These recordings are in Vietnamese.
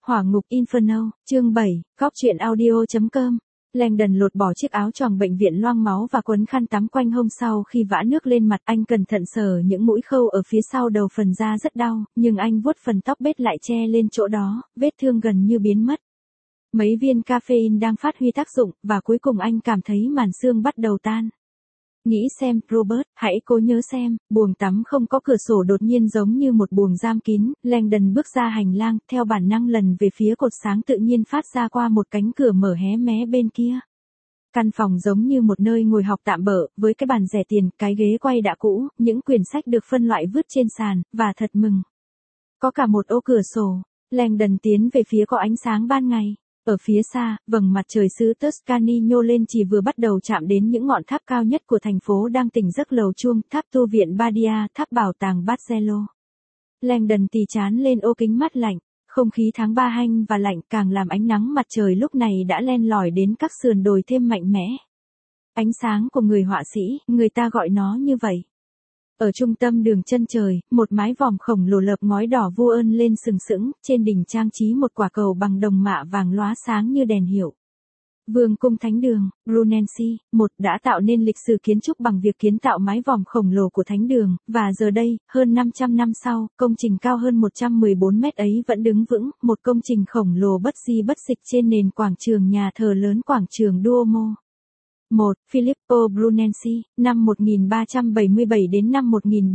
Hỏa ngục Inferno, chương 7, góc truyện audio.com. Langdon lột bỏ chiếc áo choàng bệnh viện loang máu và quấn khăn tắm quanh hông. Sau khi vã nước lên mặt, anh cẩn thận sờ những mũi khâu ở phía sau đầu, phần da rất đau, nhưng anh vuốt phần tóc bết lại che lên chỗ đó, vết thương gần như biến mất. Mấy viên caffeine đang phát huy tác dụng, và cuối cùng anh cảm thấy màn sương bắt đầu tan. Nghĩ xem, Robert, hãy cố nhớ xem, buồng tắm không có cửa sổ đột nhiên giống như một buồng giam kín. Langdon bước ra hành lang, theo bản năng lần về phía cột sáng tự nhiên phát ra qua một cánh cửa mở hé mé bên kia. Căn phòng giống như một nơi ngồi học tạm bợ, với cái bàn rẻ tiền, cái ghế quay đã cũ, những quyển sách được phân loại vứt trên sàn, và thật mừng, có cả một ô cửa sổ. Langdon tiến về phía có ánh sáng ban ngày. Ở phía xa, vầng mặt trời xứ Tuscany nhô lên, chỉ vừa bắt đầu chạm đến những ngọn tháp cao nhất của thành phố đang tỉnh giấc. Lầu chuông, tháp tu viện Badia, tháp bảo tàng Barcelona. Langdon tì chán lên ô kính mát lạnh. Không khí tháng 3 hanh và lạnh, càng làm ánh nắng mặt trời lúc này đã len lỏi đến các sườn đồi thêm mạnh mẽ. Ánh sáng của người họa sĩ, người ta gọi nó như vậy. Ở trung tâm đường chân trời, một mái vòm khổng lồ lợp ngói đỏ vô ơn lên sừng sững, trên đỉnh trang trí một quả cầu bằng đồng mạ vàng lóa sáng như đèn hiệu. Vương cung Thánh đường, Brunelleschi, đã tạo nên lịch sử kiến trúc bằng việc kiến tạo mái vòm khổng lồ của Thánh đường, và giờ đây, hơn 500 năm sau, công trình cao hơn 114 mét ấy vẫn đứng vững, một công trình khổng lồ bất di bất dịch trên nền quảng trường nhà thờ lớn, quảng trường Duomo. 1. Filippo Brunelleschi, năm 1377 đến năm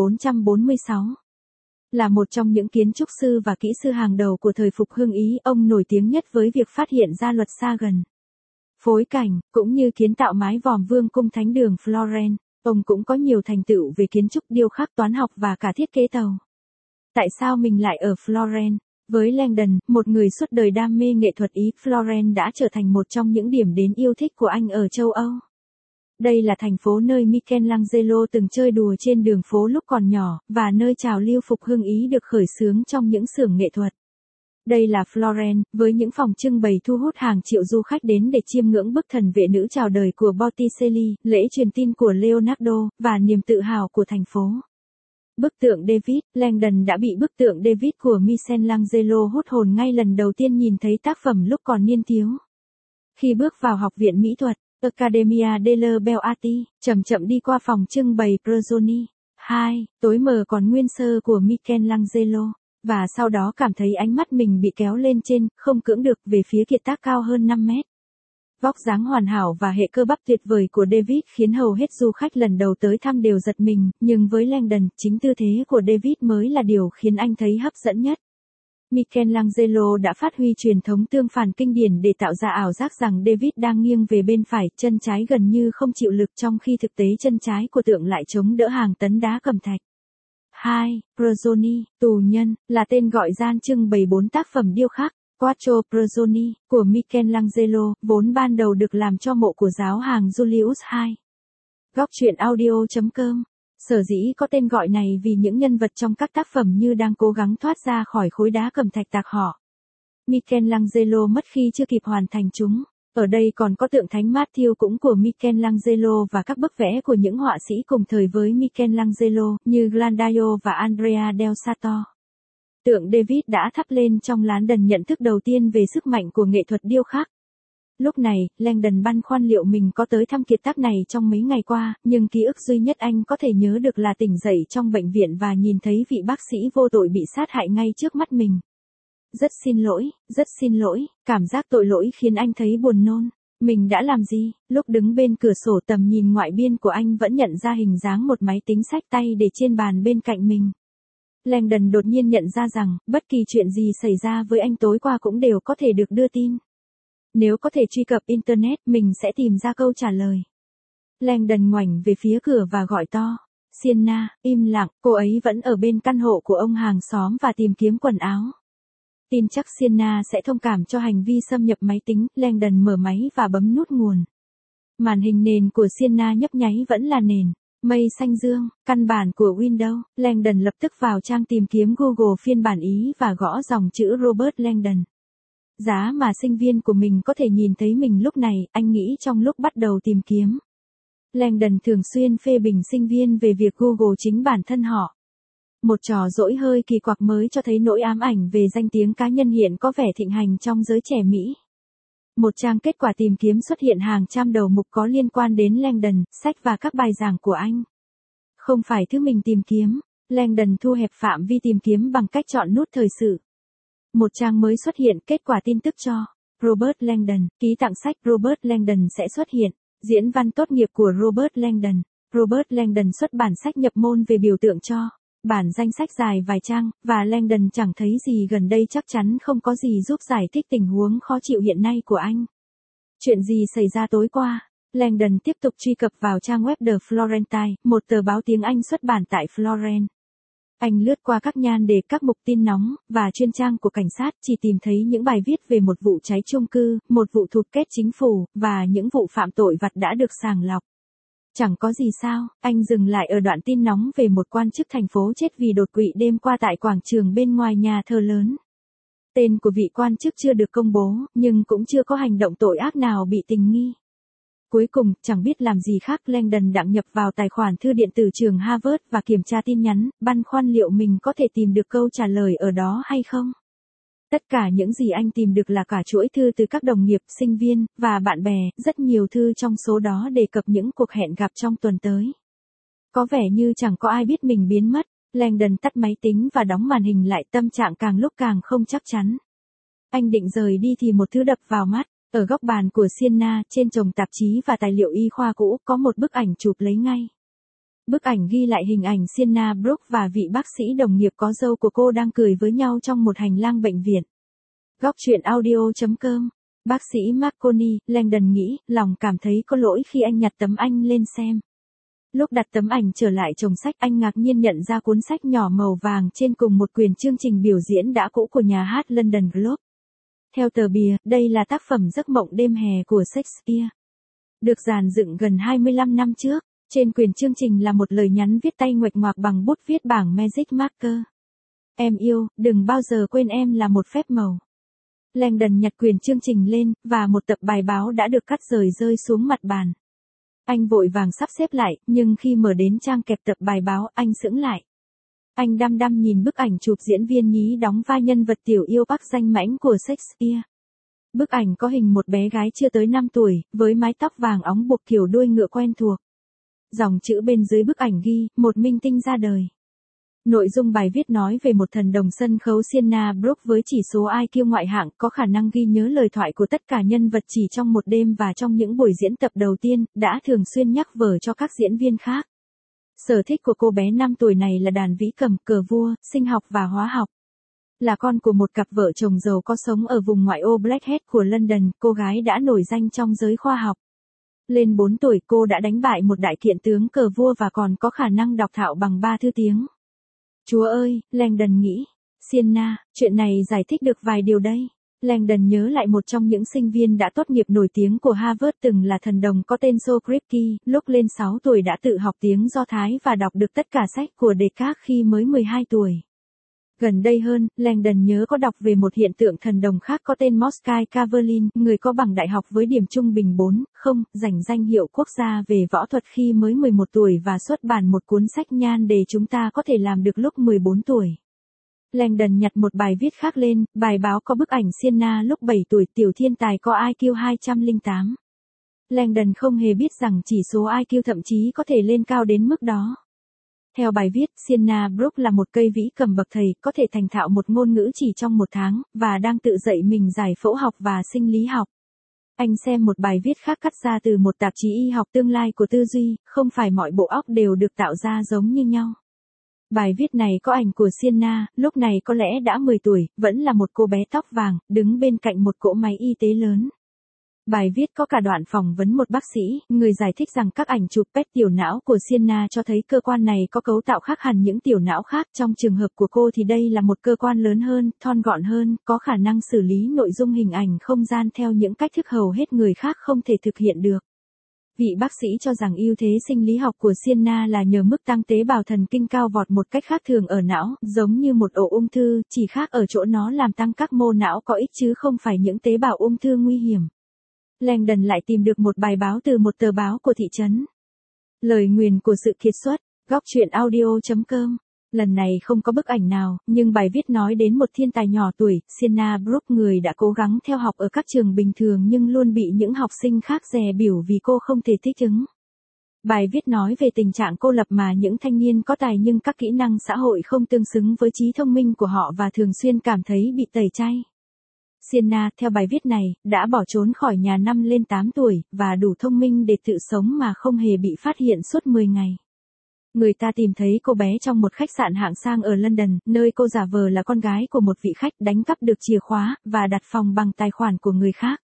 1446. Là một trong những kiến trúc sư và kỹ sư hàng đầu của thời Phục Hưng Ý, ông nổi tiếng nhất với việc phát hiện ra luật sa gần, phối cảnh, cũng như kiến tạo mái vòm Vương cung Thánh đường Florence. Ông cũng có nhiều thành tựu về kiến trúc, điêu khắc, toán học và cả thiết kế tàu. Tại sao mình lại ở Florence? Với Langdon, một người suốt đời đam mê nghệ thuật Ý, Florence đã trở thành một trong những điểm đến yêu thích của anh ở châu Âu. Đây là thành phố nơi Michelangelo từng chơi đùa trên đường phố lúc còn nhỏ, và nơi trào lưu Phục Hưng Ý được khởi xướng trong những xưởng nghệ thuật. Đây là Florence, với những phòng trưng bày thu hút hàng triệu du khách đến để chiêm ngưỡng bức Thần vệ nữ chào đời của Botticelli, lễ truyền tin của Leonardo, và niềm tự hào của thành phố. Bức tượng David. Langdon đã bị bức tượng David của Michelangelo hút hồn ngay lần đầu tiên nhìn thấy tác phẩm lúc còn niên thiếu. Khi bước vào học viện mỹ thuật, Accademia delle Belle Arti, chậm chậm đi qua phòng trưng bày Bruzzoni. 2. Tối mờ còn nguyên sơ của Michelangelo, và sau đó cảm thấy ánh mắt mình bị kéo lên trên, không cưỡng được, về phía kiệt tác cao hơn 5 mét. Vóc dáng hoàn hảo và hệ cơ bắp tuyệt vời của David khiến hầu hết du khách lần đầu tới thăm đều giật mình, nhưng với Langdon, chính tư thế của David mới là điều khiến anh thấy hấp dẫn nhất. Michelangelo đã phát huy truyền thống tương phản kinh điển để tạo ra ảo giác rằng David đang nghiêng về bên phải, chân trái gần như không chịu lực, trong khi thực tế chân trái của tượng lại chống đỡ hàng tấn đá cẩm thạch. 2. Bruzzoni, tù nhân, là tên gọi gian trưng bày 4 tác phẩm điêu khắc. Quattro Bruzzoni, của Michelangelo, vốn ban đầu được làm cho mộ của giáo hoàng Julius II. Góc truyện audio.com. Sở dĩ có tên gọi này vì những nhân vật trong các tác phẩm như đang cố gắng thoát ra khỏi khối đá cẩm thạch tạc họ. Michelangelo mất khi chưa kịp hoàn thành chúng. Ở đây còn có tượng Thánh Matthew cũng của Michelangelo và các bức vẽ của những họa sĩ cùng thời với Michelangelo, như Glandaio và Andrea del Sarto. Tượng David đã thắp lên trong Langdon nhận thức đầu tiên về sức mạnh của nghệ thuật điêu khắc. Lúc này, Langdon băn khoăn liệu mình có tới thăm kiệt tác này trong mấy ngày qua, nhưng ký ức duy nhất anh có thể nhớ được là tỉnh dậy trong bệnh viện và nhìn thấy vị bác sĩ vô tội bị sát hại ngay trước mắt mình. Rất xin lỗi, cảm giác tội lỗi khiến anh thấy buồn nôn. Mình đã làm gì? Lúc đứng bên cửa sổ, tầm nhìn ngoại biên của anh vẫn nhận ra hình dáng một máy tính xách tay để trên bàn bên cạnh mình. Langdon đột nhiên nhận ra rằng, bất kỳ chuyện gì xảy ra với anh tối qua cũng đều có thể được đưa tin. Nếu có thể truy cập Internet, mình sẽ tìm ra câu trả lời. Langdon ngoảnh về phía cửa và gọi to. Sienna, im lặng, cô ấy vẫn ở bên căn hộ của ông hàng xóm và tìm kiếm quần áo. Tin chắc Sienna sẽ thông cảm cho hành vi xâm nhập máy tính. Langdon mở máy và bấm nút nguồn. Màn hình nền của Sienna nhấp nháy vẫn là nền mây xanh dương, căn bản của Windows. Langdon lập tức vào trang tìm kiếm Google phiên bản Ý và gõ dòng chữ Robert Langdon. Giá mà sinh viên của mình có thể nhìn thấy mình lúc này, anh nghĩ trong lúc bắt đầu tìm kiếm. Langdon thường xuyên phê bình sinh viên về việc Google chính bản thân họ. Một trò dỗi hơi kỳ quặc mới cho thấy nỗi ám ảnh về danh tiếng cá nhân hiện có vẻ thịnh hành trong giới trẻ Mỹ. Một trang kết quả tìm kiếm xuất hiện hàng trăm đầu mục có liên quan đến Langdon, sách và các bài giảng của anh. Không phải thứ mình tìm kiếm, Langdon thu hẹp phạm vi tìm kiếm bằng cách chọn nút thời sự. Một trang mới xuất hiện, kết quả tin tức cho Robert Langdon, ký tặng sách Robert Langdon sẽ xuất hiện. Diễn văn tốt nghiệp của Robert Langdon. Robert Langdon xuất bản sách nhập môn về biểu tượng cho. Bản danh sách dài vài trang, và Langdon chẳng thấy gì gần đây chắc chắn không có gì giúp giải thích tình huống khó chịu hiện nay của anh. Chuyện gì xảy ra tối qua? Langdon tiếp tục truy cập vào trang web The Florentine, một tờ báo tiếng Anh xuất bản tại Florence. Anh lướt qua các nhan đề, các mục tin nóng, và chuyên trang của cảnh sát, chỉ tìm thấy những bài viết về một vụ cháy chung cư, một vụ thụt kết chính phủ, và những vụ phạm tội vặt đã được sàng lọc. Chẳng có gì sao, anh dừng lại ở đoạn tin nóng về một quan chức thành phố chết vì đột quỵ đêm qua tại quảng trường bên ngoài nhà thờ lớn. Tên của vị quan chức chưa được công bố, nhưng cũng chưa có hành động tội ác nào bị tình nghi. Cuối cùng, chẳng biết làm gì khác, Langdon đăng nhập vào tài khoản thư điện tử trường Harvard và kiểm tra tin nhắn, băn khoăn liệu mình có thể tìm được câu trả lời ở đó hay không. Tất cả những gì anh tìm được là cả chuỗi thư từ các đồng nghiệp, sinh viên, và bạn bè, rất nhiều thư trong số đó đề cập những cuộc hẹn gặp trong tuần tới. Có vẻ như chẳng có ai biết mình biến mất, Langdon tắt máy tính và đóng màn hình lại, tâm trạng càng lúc càng không chắc chắn. Anh định rời đi thì một thứ đập vào mắt. Ở góc bàn của Sienna, trên chồng tạp chí và tài liệu y khoa cũ, có một bức ảnh chụp lấy ngay. Bức ảnh ghi lại hình ảnh Sienna Brooke và vị bác sĩ đồng nghiệp có râu của cô đang cười với nhau trong một hành lang bệnh viện. Góc truyện audio.com. Bác sĩ Marconi, Langdon nghĩ, lòng cảm thấy có lỗi khi anh nhặt tấm ảnh lên xem. Lúc đặt tấm ảnh trở lại chồng sách, anh ngạc nhiên nhận ra cuốn sách nhỏ màu vàng trên cùng một quyển chương trình biểu diễn đã cũ của nhà hát London Globe. Theo tờ bìa, đây là tác phẩm Giấc mộng đêm hè của Shakespeare. Được dàn dựng gần 25 năm trước, trên quyển chương trình là một lời nhắn viết tay nguệch ngoạc bằng bút viết bảng Magic Marker. Em yêu, đừng bao giờ quên em là một phép màu. Langdon nhặt quyển chương trình lên, và một tập bài báo đã được cắt rơi xuống mặt bàn. Anh vội vàng sắp xếp lại, nhưng khi mở đến trang kẹp tập bài báo, anh sững lại. Anh đăm đăm nhìn bức ảnh chụp diễn viên nhí đóng vai nhân vật tiểu yêu Bắc danh mãnh của Shakespeare. Bức ảnh có hình một bé gái chưa tới 5 tuổi, với mái tóc vàng óng buộc kiểu đuôi ngựa quen thuộc. Dòng chữ bên dưới bức ảnh ghi, một minh tinh ra đời. Nội dung bài viết nói về một thần đồng sân khấu Sienna Brooke với chỉ số IQ ngoại hạng, có khả năng ghi nhớ lời thoại của tất cả nhân vật chỉ trong một đêm, và trong những buổi diễn tập đầu tiên, đã thường xuyên nhắc vở cho các diễn viên khác. Sở thích của cô bé 5 tuổi này là đàn vĩ cầm, cờ vua, sinh học và hóa học. Là con của một cặp vợ chồng giàu có sống ở vùng ngoại ô Blackheath của London, cô gái đã nổi danh trong giới khoa học. Lên 4 tuổi cô đã đánh bại một đại kiện tướng cờ vua và còn có khả năng đọc thạo bằng 3 thứ tiếng. Chúa ơi, Langdon nghĩ. Sienna, chuyện này giải thích được vài điều đây. Langdon nhớ lại một trong những sinh viên đã tốt nghiệp nổi tiếng của Harvard từng là thần đồng có tên Joe Kripke, lúc lên 6 tuổi đã tự học tiếng Do Thái và đọc được tất cả sách của Descartes khi mới 12 tuổi. Gần đây hơn, Langdon nhớ có đọc về một hiện tượng thần đồng khác có tên Moskai Kavelin, người có bằng đại học với điểm trung bình 4.0, giành danh hiệu quốc gia về võ thuật khi mới 11 tuổi và xuất bản một cuốn sách nhan đề Chúng ta có thể làm được lúc 14 tuổi. Langdon nhặt một bài viết khác lên, bài báo có bức ảnh Sienna lúc 7 tuổi, tiểu thiên tài có IQ 208. Langdon không hề biết rằng chỉ số IQ thậm chí có thể lên cao đến mức đó. Theo bài viết, Sienna Brooke là một cây vĩ cầm bậc thầy, có thể thành thạo một ngôn ngữ chỉ trong một tháng, và đang tự dạy mình giải phẫu học và sinh lý học. Anh xem một bài viết khác cắt ra từ một tạp chí y học tương lai của tư duy, không phải mọi bộ óc đều được tạo ra giống như nhau. Bài viết này có ảnh của Sienna, lúc này có lẽ đã 10 tuổi, vẫn là một cô bé tóc vàng, đứng bên cạnh một cỗ máy y tế lớn. Bài viết có cả đoạn phỏng vấn một bác sĩ, người giải thích rằng các ảnh chụp PET tiểu não của Sienna cho thấy cơ quan này có cấu tạo khác hẳn những tiểu não khác. Trong trường hợp của cô thì đây là một cơ quan lớn hơn, thon gọn hơn, có khả năng xử lý nội dung hình ảnh không gian theo những cách thức hầu hết người khác không thể thực hiện được. Vị bác sĩ cho rằng ưu thế sinh lý học của Sienna là nhờ mức tăng tế bào thần kinh cao vọt một cách khác thường ở não, giống như một ổ ung thư, chỉ khác ở chỗ nó làm tăng các mô não có ích chứ không phải những tế bào ung thư nguy hiểm. Langdon lại tìm được một bài báo từ một tờ báo của thị trấn. Lời nguyền của sự kiệt xuất, góc truyện audio.com Lần này không có bức ảnh nào, nhưng bài viết nói đến một thiên tài nhỏ tuổi, Sienna Brooke, người đã cố gắng theo học ở các trường bình thường nhưng luôn bị những học sinh khác dè bỉu vì cô không thể thích ứng. Bài viết nói về tình trạng cô lập mà những thanh niên có tài nhưng các kỹ năng xã hội không tương xứng với trí thông minh của họ và thường xuyên cảm thấy bị tẩy chay. Sienna, theo bài viết này, đã bỏ trốn khỏi nhà năm lên 8 tuổi, và đủ thông minh để tự sống mà không hề bị phát hiện suốt 10 ngày. Người ta tìm thấy cô bé trong một khách sạn hạng sang ở London, nơi cô giả vờ là con gái của một vị khách, đánh cắp được chìa khóa, và đặt phòng bằng tài khoản của người khác.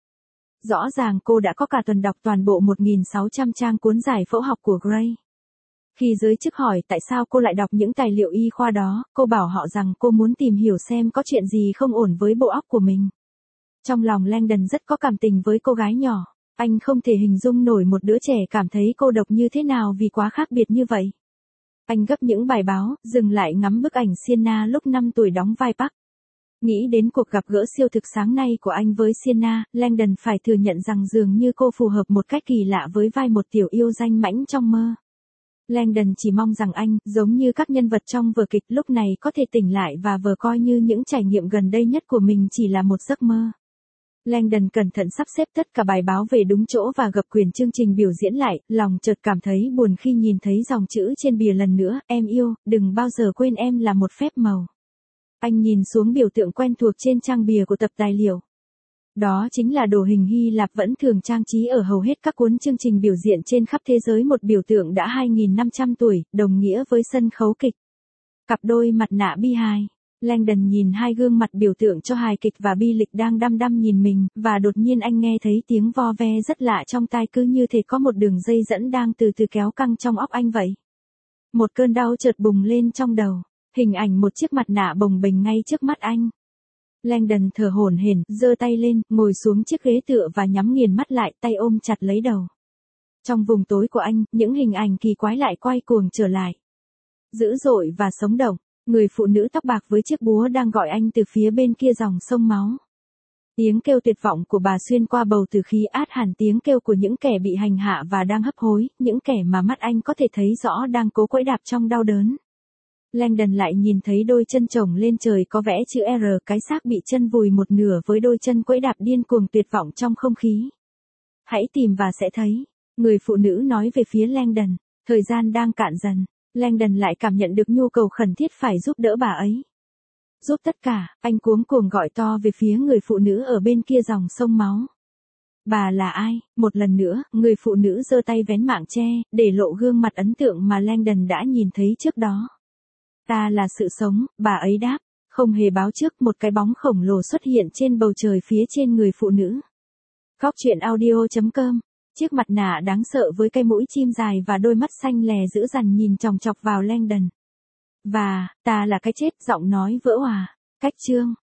Rõ ràng cô đã có cả tuần đọc toàn bộ 1.600 trang cuốn giải phẫu học của Gray. Khi giới chức hỏi tại sao cô lại đọc những tài liệu y khoa đó, cô bảo họ rằng cô muốn tìm hiểu xem có chuyện gì không ổn với bộ óc của mình. Trong lòng Langdon rất có cảm tình với cô gái nhỏ. Anh không thể hình dung nổi một đứa trẻ cảm thấy cô độc như thế nào vì quá khác biệt như vậy. Anh gấp những bài báo, dừng lại ngắm bức ảnh Sienna lúc 5 tuổi đóng vai Park. Nghĩ đến cuộc gặp gỡ siêu thực sáng nay của anh với Sienna, Langdon phải thừa nhận rằng dường như cô phù hợp một cách kỳ lạ với vai một tiểu yêu danh mãnh trong mơ. Langdon chỉ mong rằng anh, giống như các nhân vật trong vở kịch lúc này có thể tỉnh lại và vờ coi như những trải nghiệm gần đây nhất của mình chỉ là một giấc mơ. Langdon cẩn thận sắp xếp tất cả bài báo về đúng chỗ và gập quyển chương trình biểu diễn lại, lòng chợt cảm thấy buồn khi nhìn thấy dòng chữ trên bìa lần nữa, em yêu, đừng bao giờ quên em là một phép màu. Anh nhìn xuống biểu tượng quen thuộc trên trang bìa của tập tài liệu. Đó chính là đồ hình Hy Lạp vẫn thường trang trí ở hầu hết các cuốn chương trình biểu diễn trên khắp thế giới, một biểu tượng đã 2.500 tuổi, đồng nghĩa với sân khấu kịch. Cặp đôi mặt nạ bi hài. Langdon nhìn hai gương mặt biểu tượng cho hài kịch và bi lịch đang đăm đăm nhìn mình, và đột nhiên anh nghe thấy tiếng vo ve rất lạ trong tai, cứ như thể có một đường dây dẫn đang từ từ kéo căng trong óc anh vậy. Một cơn đau chợt bùng lên trong đầu, hình ảnh một chiếc mặt nạ bồng bềnh ngay trước mắt anh. Langdon thở hổn hển, giơ tay lên, ngồi xuống chiếc ghế tựa và nhắm nghiền mắt lại, tay ôm chặt lấy đầu. Trong vùng tối của anh, những hình ảnh kỳ quái lại quay cuồng trở lại. Dữ dội và sống động. Người phụ nữ tóc bạc với chiếc búa đang gọi anh từ phía bên kia dòng sông máu. Tiếng kêu tuyệt vọng của bà xuyên qua bầu từ khí át hẳn tiếng kêu của những kẻ bị hành hạ và đang hấp hối, những kẻ mà mắt anh có thể thấy rõ đang cố quẫy đạp trong đau đớn. Langdon lại nhìn thấy đôi chân chồng lên trời có vẽ chữ R, cái xác bị chân vùi một nửa với đôi chân quẫy đạp điên cuồng tuyệt vọng trong không khí. Hãy tìm và sẽ thấy. Người phụ nữ nói về phía Langdon. Thời gian đang cạn dần. Langdon lại cảm nhận được nhu cầu khẩn thiết phải giúp đỡ bà ấy. Giúp tất cả, anh cuống cuồng gọi to về phía người phụ nữ ở bên kia dòng sông máu. Bà là ai? Một lần nữa, người phụ nữ giơ tay vén mảng che, để lộ gương mặt ấn tượng mà Langdon đã nhìn thấy trước đó. Ta là sự sống, bà ấy đáp. Không hề báo trước, một cái bóng khổng lồ xuất hiện trên bầu trời phía trên người phụ nữ. Góc truyện audio.com. Chiếc mặt nạ đáng sợ với cái mũi chim dài và đôi mắt xanh lè dữ dằn nhìn chòng chọc vào Langdon. Và, ta là cái chết, giọng nói vỡ òa. Cách chương.